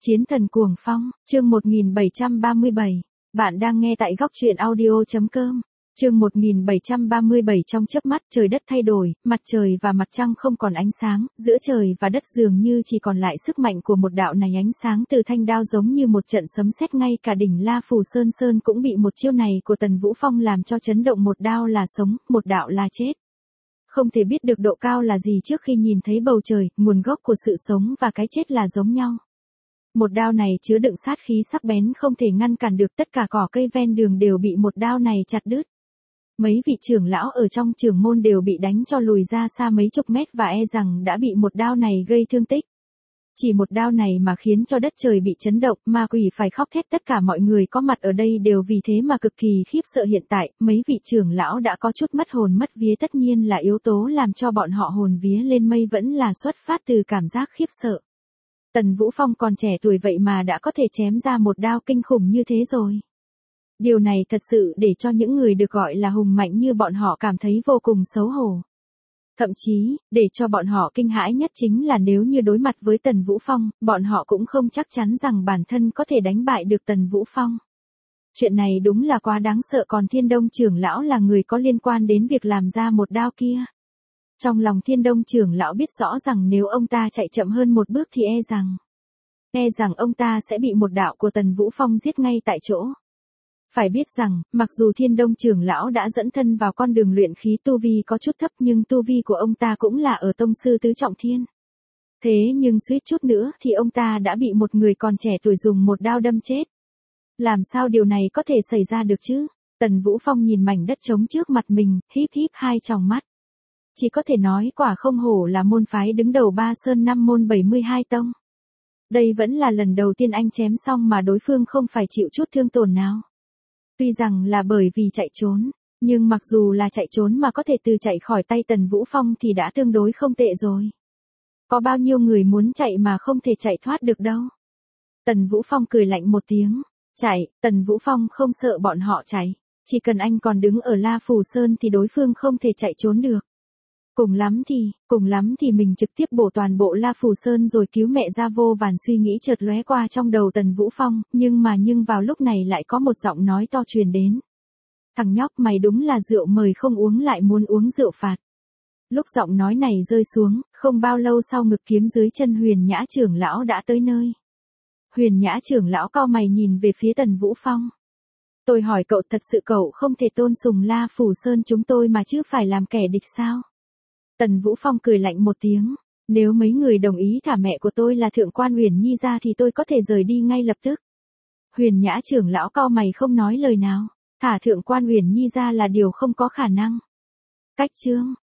Chiến thần cuồng phong, chương 1737. Bạn đang nghe tại góc truyện audio.com. Chương 1737. Trong chớp mắt trời đất thay đổi, mặt trời và mặt trăng không còn ánh sáng, giữa trời và đất dường như chỉ còn lại sức mạnh của một đạo này ánh sáng từ thanh đao giống như một trận sấm sét, ngay cả đỉnh La Phù Sơn cũng bị một chiêu này của Tần Vũ Phong làm cho chấn động, một đao là sống, một đạo là chết. Không thể biết được độ cao là gì trước khi nhìn thấy bầu trời, nguồn gốc của sự sống và cái chết là giống nhau. Một đao này chứa đựng sát khí sắc bén không thể ngăn cản được, tất cả cỏ cây ven đường đều bị một đao này chặt đứt. Mấy vị trưởng lão ở trong trưởng môn đều bị đánh cho lùi ra xa mấy chục mét và e rằng đã bị một đao này gây thương tích. Chỉ một đao này mà khiến cho đất trời bị chấn động, ma quỷ phải khóc thét, tất cả mọi người có mặt ở đây đều vì thế mà cực kỳ khiếp sợ. Hiện tại, mấy vị trưởng lão đã có chút mất hồn mất vía, tất nhiên là yếu tố làm cho bọn họ hồn vía lên mây vẫn là xuất phát từ cảm giác khiếp sợ. Tần Vũ Phong còn trẻ tuổi vậy mà đã có thể chém ra một đao kinh khủng như thế rồi. Điều này thật sự để cho những người được gọi là hùng mạnh như bọn họ cảm thấy vô cùng xấu hổ. Thậm chí, để cho bọn họ kinh hãi nhất chính là nếu như đối mặt với Tần Vũ Phong, bọn họ cũng không chắc chắn rằng bản thân có thể đánh bại được Tần Vũ Phong. Chuyện này đúng là quá đáng sợ, còn Thiên Đông trưởng lão là người có liên quan đến việc làm ra một đao kia. Trong lòng Thiên Đông trưởng lão biết rõ rằng nếu ông ta chạy chậm hơn một bước thì e rằng ông ta sẽ bị một đạo của Tần Vũ Phong giết ngay tại chỗ. Phải biết rằng, mặc dù Thiên Đông trưởng lão đã dẫn thân vào con đường luyện khí, tu vi có chút thấp, nhưng tu vi của ông ta cũng là ở tông sư tứ trọng thiên. Thế nhưng suýt chút nữa thì ông ta đã bị một người còn trẻ tuổi dùng một đao đâm chết. Làm sao điều này có thể xảy ra được chứ? Tần Vũ Phong nhìn mảnh đất trống trước mặt mình, híp hai tròng mắt. Chỉ có thể nói quả không hổ là môn phái đứng đầu 3 sơn 5 môn 72 tông. Đây vẫn là lần đầu tiên anh chém xong mà đối phương không phải chịu chút thương tổn nào. Tuy rằng là bởi vì chạy trốn, nhưng mặc dù là chạy trốn mà có thể từ chạy khỏi tay Tần Vũ Phong thì đã tương đối không tệ rồi. Có bao nhiêu người muốn chạy mà không thể chạy thoát được đâu. Tần Vũ Phong cười lạnh một tiếng. Chạy, Tần Vũ Phong không sợ bọn họ chạy. Chỉ cần anh còn đứng ở La Phù Sơn thì đối phương không thể chạy trốn được. Cùng lắm thì mình trực tiếp bổ toàn bộ La Phù Sơn rồi cứu mẹ ra, vô vàn suy nghĩ chợt lóe qua trong đầu Tần Vũ Phong, nhưng vào lúc này lại có một giọng nói to truyền đến. Thằng nhóc mày đúng là rượu mời không uống lại muốn uống rượu phạt. Lúc giọng nói này rơi xuống, không bao lâu sau ngực kiếm dưới chân Huyền Nhã trưởng lão đã tới nơi. Huyền Nhã trưởng lão cau mày nhìn về phía Tần Vũ Phong. Tôi hỏi cậu, thật sự cậu không thể tôn sùng La Phù Sơn chúng tôi mà chứ phải làm kẻ địch sao? Tần Vũ Phong cười lạnh một tiếng, nếu mấy người đồng ý thả mẹ của tôi là Thượng quan Uyển Nhi ra thì tôi có thể rời đi ngay lập tức. Huyền Nhã trưởng lão cau mày không nói lời nào, thả Thượng quan Uyển Nhi ra là điều không có khả năng. Cách chương,